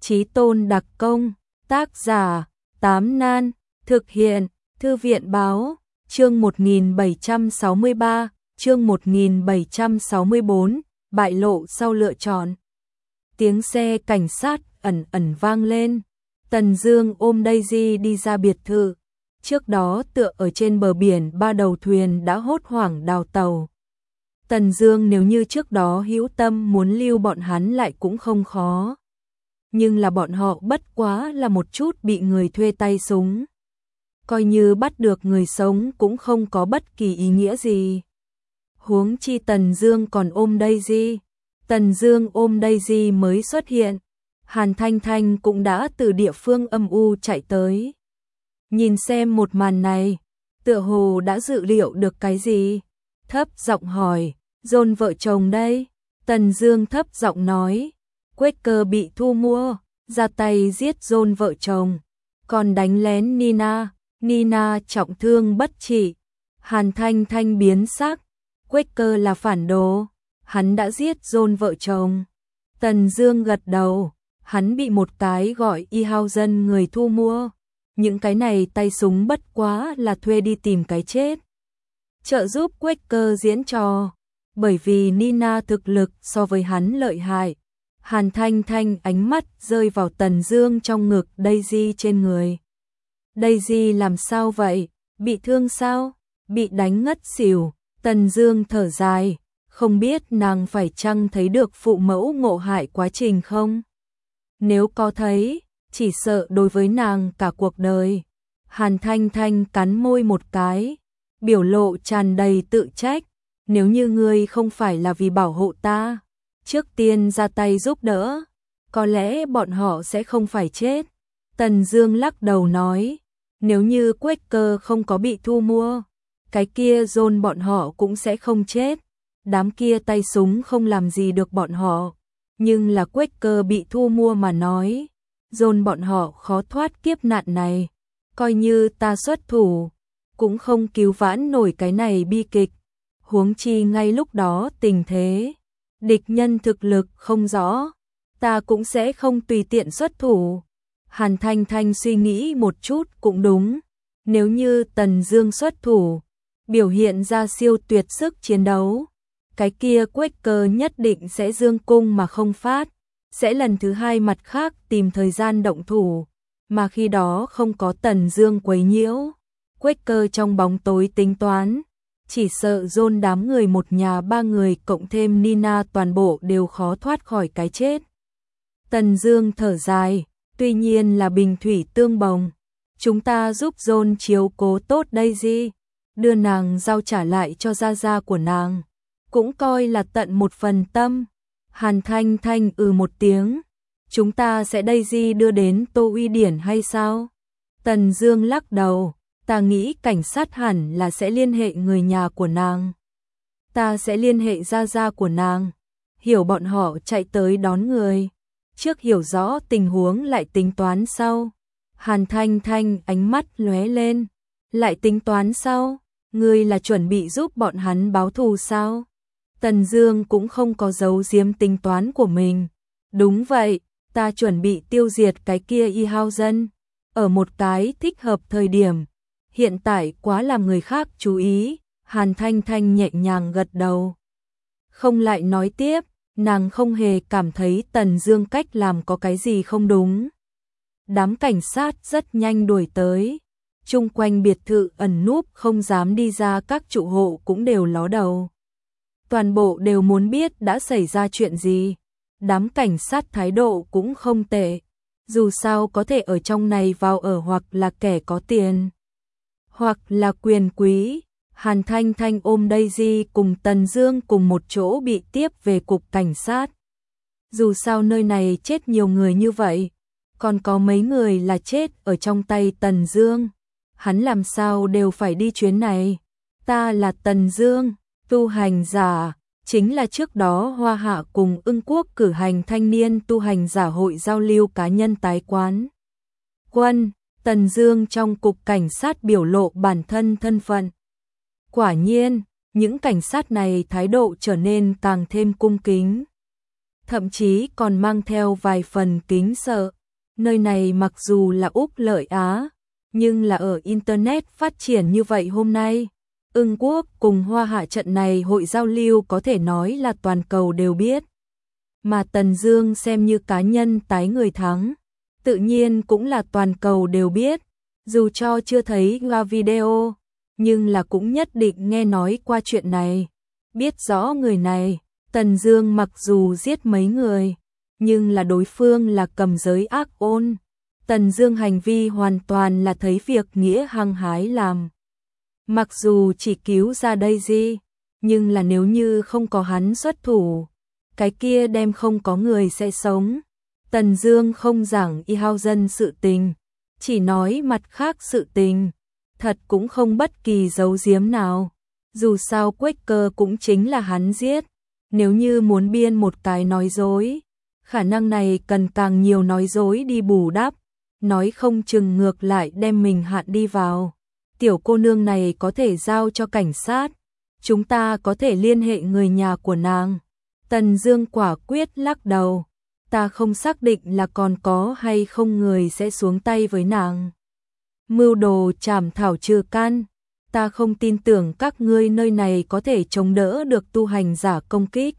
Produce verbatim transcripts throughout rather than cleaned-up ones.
Chí Tôn đặc công, tác giả, Tám Nan, thực hiện, Thư viện báo, chương một nghìn bảy trăm sáu mươi ba, chương một nghìn bảy trăm sáu mươi bốn, bại lộ sau lựa chọn. Tiếng xe cảnh sát ẩn ẩn vang lên, Tần Dương ôm Daisy đi ra biệt thự, trước đó tựa ở trên bờ biển ba đầu thuyền đã hốt hoảng đào tàu. Tần Dương nếu như trước đó hữu tâm muốn lưu bọn hắn lại cũng không khó. Nhưng là bọn họ bất quá là một chút bị người thuê tay súng. Coi như bắt được người sống cũng không có bất kỳ ý nghĩa gì. Huống chi Tần Dương còn ôm Daisy. Tần Dương ôm Daisy mới xuất hiện. Hàn Thanh Thanh cũng đã từ địa phương âm u chạy tới. Nhìn xem một màn này, tựa hồ đã dự liệu được cái gì. Thấp giọng hỏi, John vợ chồng đây. Tần Dương thấp giọng nói, Quaker bị thu mua, ra tay giết John vợ chồng, còn đánh lén Nina, Nina trọng thương bất trị. Hàn Thanh Thanh biến sắc, Quaker là phản đồ, hắn đã giết John vợ chồng. Tần Dương gật đầu, hắn bị một cái gọi Ihausen người thu mua. Những cái này tay súng bất quá là thuê đi tìm cái chết. Trợ giúp Quaker diễn trò, bởi vì Nina thực lực so với hắn lợi hại. Hàn Thanh Thanh ánh mắt rơi vào Tần Dương trong ngực Daisy trên người. Daisy làm sao vậy? Bị thương sao? Bị đánh ngất xỉu. Tần Dương thở dài, không biết nàng phải chăng thấy được phụ mẫu ngộ hại quá trình không? Nếu có thấy, chỉ sợ đối với nàng cả cuộc đời. Hàn Thanh Thanh cắn môi một cái, biểu lộ tràn đầy tự trách. Nếu như ngươi không phải là vì bảo hộ ta, trước tiên ra tay giúp đỡ, có lẽ bọn họ sẽ không phải chết. Tần Dương lắc đầu nói, nếu như Quaker không có bị thu mua, cái kia John bọn họ cũng sẽ không chết. Đám kia tay súng không làm gì được bọn họ, nhưng là Quaker bị thu mua mà nói, John bọn họ khó thoát kiếp nạn này. Coi như ta xuất thủ, cũng không cứu vãn nổi cái này bi kịch. Huống chi ngay lúc đó tình thế, địch nhân thực lực không rõ, ta cũng sẽ không tùy tiện xuất thủ. Hàn Thanh Thanh suy nghĩ một chút cũng đúng, nếu như Tần Dương xuất thủ, biểu hiện ra siêu tuyệt sức chiến đấu, cái kia Quaker nhất định sẽ dương cung mà không phát, sẽ lần thứ hai mặt khác tìm thời gian động thủ, mà khi đó không có Tần Dương quấy nhiễu, Quaker trong bóng tối tính toán, chỉ sợ John đám người một nhà ba người cộng thêm Nina toàn bộ đều khó thoát khỏi cái chết. Tần Dương thở dài, tuy nhiên là bình thủy tương bồng, chúng ta giúp John chiếu cố tốt Daisy, đưa nàng giao trả lại cho gia gia của nàng, cũng coi là tận một phần tâm. Hàn Thanh Thanh ừ một tiếng, chúng ta sẽ Daisy đưa đến Tô Uy Điển hay sao? Tần Dương lắc đầu, ta nghĩ cảnh sát hẳn là sẽ liên hệ người nhà của nàng. Ta sẽ liên hệ gia gia của nàng, hiểu bọn họ chạy tới đón người. Trước hiểu rõ tình huống lại tính toán sau. Hàn Thanh Thanh ánh mắt lóe lên, lại tính toán sau, ngươi là chuẩn bị giúp bọn hắn báo thù sao? Tần Dương cũng không có giấu giếm tính toán của mình. Đúng vậy, ta chuẩn bị tiêu diệt cái kia Ihausen, ở một cái thích hợp thời điểm. Hiện tại quá làm người khác chú ý. Hàn Thanh Thanh nhẹ nhàng gật đầu, không lại nói tiếp, nàng không hề cảm thấy Tần Dương cách làm có cái gì không đúng. Đám cảnh sát rất nhanh đuổi tới, chung quanh biệt thự ẩn núp không dám đi ra các trụ hộ cũng đều ló đầu. Toàn bộ đều muốn biết đã xảy ra chuyện gì. Đám cảnh sát thái độ cũng không tệ, dù sao có thể ở trong này vào ở hoặc là kẻ có tiền, hoặc là quyền quý. Hàn Thanh Thanh ôm Daisy cùng Tần Dương cùng một chỗ bị tiếp về cục cảnh sát. Dù sao nơi này chết nhiều người như vậy, còn có mấy người là chết ở trong tay Tần Dương. Hắn làm sao đều phải đi chuyến này. Ta là Tần Dương, tu hành giả, chính là trước đó Hoa Hạ cùng Ưng Quốc cử hành thanh niên tu hành giả hội giao lưu cá nhân tái quán. Quân, Tần Dương trong cục cảnh sát biểu lộ bản thân thân phận. Quả nhiên, những cảnh sát này thái độ trở nên càng thêm cung kính. thậm chí còn mang theo vài phần kính sợ. Nơi này mặc dù là Úc Lợi Á, nhưng là ở Internet phát triển như vậy hôm nay. Ưng Quốc cùng Hoa Hạ trận này hội giao lưu có thể nói là toàn cầu đều biết. Mà Tần Dương xem như cá nhân tái người thắng, tự nhiên cũng là toàn cầu đều biết. Dù cho chưa thấy qua video, nhưng là cũng nhất định nghe nói qua chuyện này. Biết rõ người này, Tần Dương mặc dù giết mấy người, nhưng là đối phương là cầm giới ác ôn. Tần Dương hành vi hoàn toàn là thấy việc nghĩa hăng hái làm. Mặc dù chỉ cứu ra Daisy, nhưng là nếu như không có hắn xuất thủ, cái kia đem không có người sẽ sống. Tần Dương không giảng y hao dân sự tình, chỉ nói mặt khác sự tình, thật cũng không bất kỳ giấu giếm nào. Dù sao Quaker cũng chính là hắn giết, nếu như muốn biên một cái nói dối, khả năng này cần càng nhiều nói dối đi bù đắp, nói không chừng ngược lại đem mình hạn đi vào. Tiểu cô nương này có thể giao cho cảnh sát, chúng ta có thể liên hệ người nhà của nàng. Tần Dương quả quyết lắc đầu, ta không xác định là còn có hay không người sẽ xuống tay với nàng. Mưu đồ trảm thảo trừ căn, ta không tin tưởng các ngươi nơi này có thể chống đỡ được tu hành giả công kích.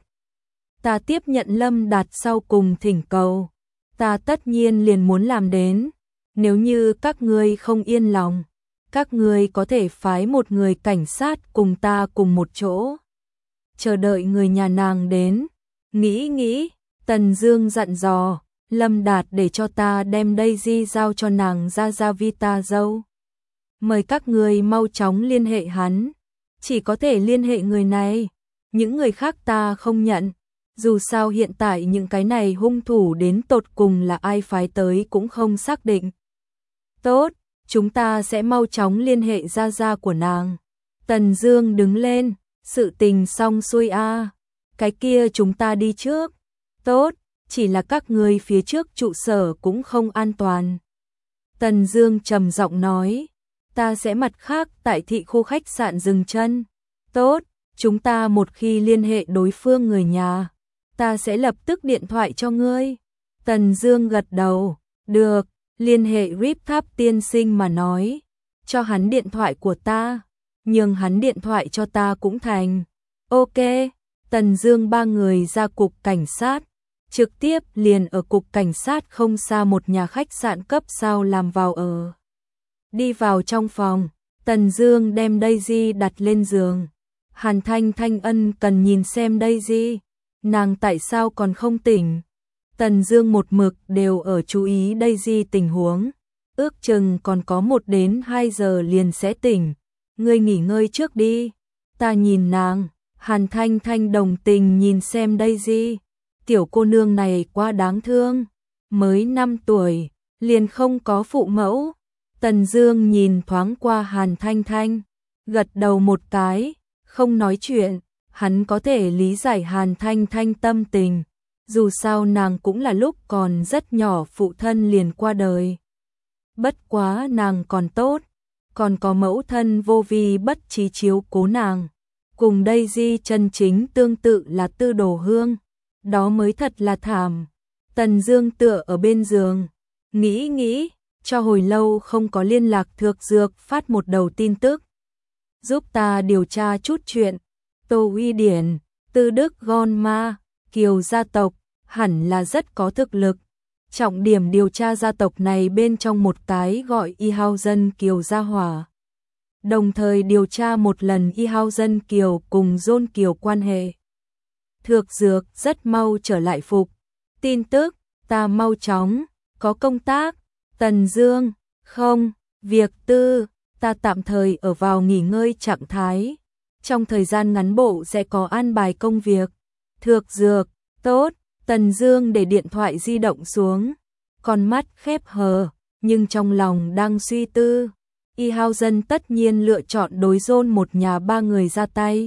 Ta tiếp nhận Lâm Đạt sau cùng thỉnh cầu, ta tất nhiên liền muốn làm đến. Nếu như các ngươi không yên lòng, các ngươi có thể phái một người cảnh sát cùng ta cùng một chỗ, chờ đợi người nhà nàng đến. Nghĩ nghĩ, Tần Dương dặn dò, Lâm Đạt để cho ta đem Daisy giao cho nàng ra ra Vita dâu. Mời các ngươi mau chóng liên hệ hắn, chỉ có thể liên hệ người này, những người khác ta không nhận. Dù sao hiện tại những cái này hung thủ đến tột cùng là ai phái tới cũng không xác định. Tốt, chúng ta sẽ mau chóng liên hệ gia gia của nàng. Tần Dương đứng lên, sự tình xong xuôi a, à. Cái kia chúng ta đi trước. Tốt, chỉ là các ngươi phía trước trụ sở cũng không an toàn. Tần Dương trầm giọng nói, ta sẽ mặt khác tại thị khu khách sạn dừng chân. Tốt, chúng ta một khi liên hệ đối phương người nhà, ta sẽ lập tức điện thoại cho ngươi. Tần Dương gật đầu, được, liên hệ Rip Tháp tiên sinh mà nói, cho hắn điện thoại của ta, nhường hắn điện thoại cho ta cũng thành. Ok, Tần Dương ba người ra cục cảnh sát, trực tiếp liền ở cục cảnh sát không xa một nhà khách sạn cấp sao làm vào ở. Đi vào trong phòng, Tần Dương đem Daisy đặt lên giường. Hàn Thanh Thanh ân cần nhìn xem Daisy, nàng tại sao còn không tỉnh. Tần Dương một mực đều ở chú ý Daisy tình huống, ước chừng còn có một đến hai giờ liền sẽ tỉnh. Ngươi nghỉ ngơi trước đi, ta nhìn nàng. Hàn Thanh Thanh đồng tình nhìn xem Daisy, tiểu cô nương này quá đáng thương, mới năm tuổi, liền không có phụ mẫu. Tần Dương nhìn thoáng qua Hàn Thanh Thanh, gật đầu một cái, không nói chuyện. Hắn có thể lý giải Hàn Thanh Thanh tâm tình, dù sao nàng cũng là lúc còn rất nhỏ phụ thân liền qua đời. Bất quá nàng còn tốt, còn có mẫu thân vô vi bất trí chiếu cố nàng. Cùng Daisy chân chính tương tự là Tư Đồ Hương, đó mới thật là thảm. Tần Dương tựa ở bên giường, nghĩ nghĩ, cho hồi lâu không có liên lạc Thược Dược phát một đầu tin tức. Giúp ta điều tra chút chuyện. Tô Uy Điển, Tư Đức Gon Ma, Kiều gia tộc, hẳn là rất có thực lực. Trọng điểm điều tra gia tộc này bên trong một cái gọi Y Hao Dân Kiều gia hỏa. Đồng thời điều tra một lần Y Hao Dân Kiều cùng John Kiều quan hệ. Thược Dược rất mau trở lại phục. Tin tức, ta mau chóng, có công tác. Tần Dương, không, việc tư, ta tạm thời ở vào nghỉ ngơi trạng thái. Trong thời gian ngắn bộ sẽ có an bài công việc. Thược Dược, tốt. Tần Dương để điện thoại di động xuống, con mắt khép hờ, nhưng trong lòng đang suy tư. Y Hao Dân tất nhiên lựa chọn đối John một nhà ba người ra tay.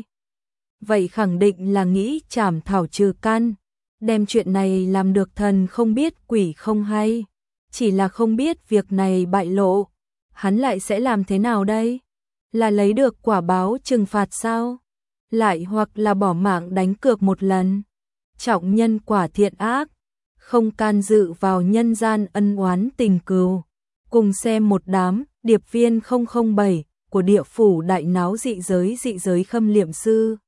Vậy khẳng định là nghĩ trảm thảo trừ căn, đem chuyện này làm được thần không biết quỷ không hay. Chỉ là không biết việc này bại lộ, hắn lại sẽ làm thế nào đây? Là lấy được quả báo trừng phạt sao? Lại hoặc là bỏ mạng đánh cược một lần? trọng nhân quả thiện ác, không can dự vào nhân gian ân oán tình cừu. Cùng xem một đám điệp viên không không bảy của địa phủ đại náo dị giới dị giới Khâm Liệm Sư.